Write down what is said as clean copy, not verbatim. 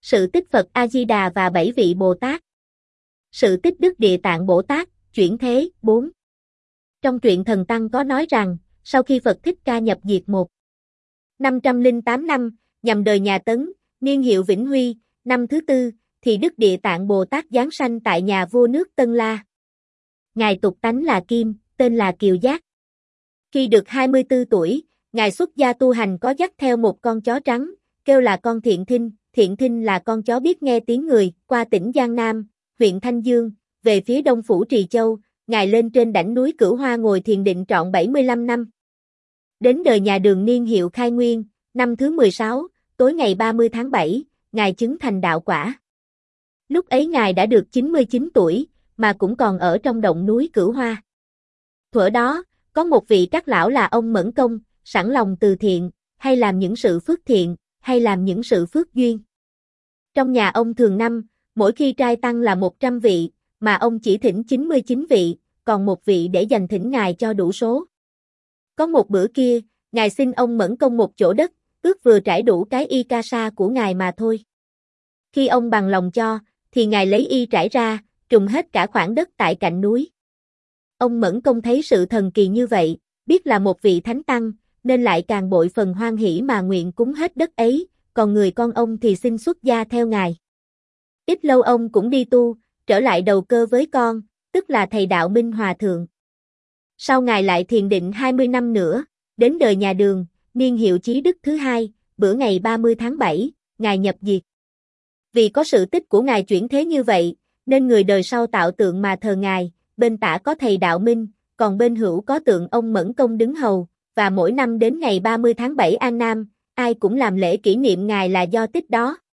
Sự tích Phật A-di-đà và 7 vị Bồ Tát. Sự tích Đức Địa Tạng Bồ Tát, chuyển thế, 4. Trong truyện Thần Tăng có nói rằng, sau khi Phật Thích Ca nhập diệt 508 năm, nhằm đời nhà Tấn, niên hiệu Vĩnh Huy, năm thứ tư, thì Đức Địa Tạng Bồ Tát giáng sanh tại nhà vua nước Tân La. Ngài tục tánh là Kim, tên là Kiều Giác. Khi được 24 tuổi, Ngài xuất gia tu hành có dắt theo một con chó trắng, kêu là con Thiện Thinh là con chó biết nghe tiếng người, qua tỉnh Giang Nam, huyện Thanh Dương, về phía đông phủ Trì Châu, Ngài lên trên đảnh núi Cửu Hoa ngồi thiền định trọn 75 năm. Đến đời nhà Đường niên hiệu Khai Nguyên, năm thứ 16, tối ngày 30 tháng 7, Ngài chứng thành đạo quả. Lúc ấy Ngài đã được 99 tuổi, mà cũng còn ở trong động núi Cửu Hoa. Thuở đó, có một vị trắc lão là ông Mẫn Công, sẵn lòng từ thiện, hay làm những sự phước thiện, hay làm những sự phước duyên. Trong nhà ông thường năm, mỗi khi trai tăng là 100 vị, mà ông chỉ thỉnh 99 vị, còn một vị để dành thỉnh Ngài cho đủ số. Có một bữa kia, Ngài xin ông Mẫn Công một chỗ đất, ước vừa trải đủ cái y ca sa của Ngài mà thôi. Khi ông bằng lòng cho, thì Ngài lấy y trải ra, trùng hết cả khoảng đất tại cạnh núi. Ông Mẫn Công thấy sự thần kỳ như vậy, biết là một vị thánh tăng, nên lại càng bội phần hoan hỷ mà nguyện cúng hết đất ấy, còn người con ông thì xin xuất gia theo Ngài. Ít lâu ông cũng đi tu, trở lại đầu cơ với con, tức là thầy đạo Minh Hòa Thượng. Sau Ngài lại thiền định 20 năm nữa, đến đời nhà Đường, niên hiệu Chí Đức thứ hai, bữa ngày 30 tháng 7, Ngài nhập diệt. Vì có sự tích của Ngài chuyển thế như vậy, nên người đời sau tạo tượng mà thờ Ngài, bên tả có thầy đạo Minh, còn bên hữu có tượng ông Mẫn Công đứng hầu, và mỗi năm đến ngày 30 tháng 7 An Nam, ai cũng làm lễ kỷ niệm Ngài là do tích đó.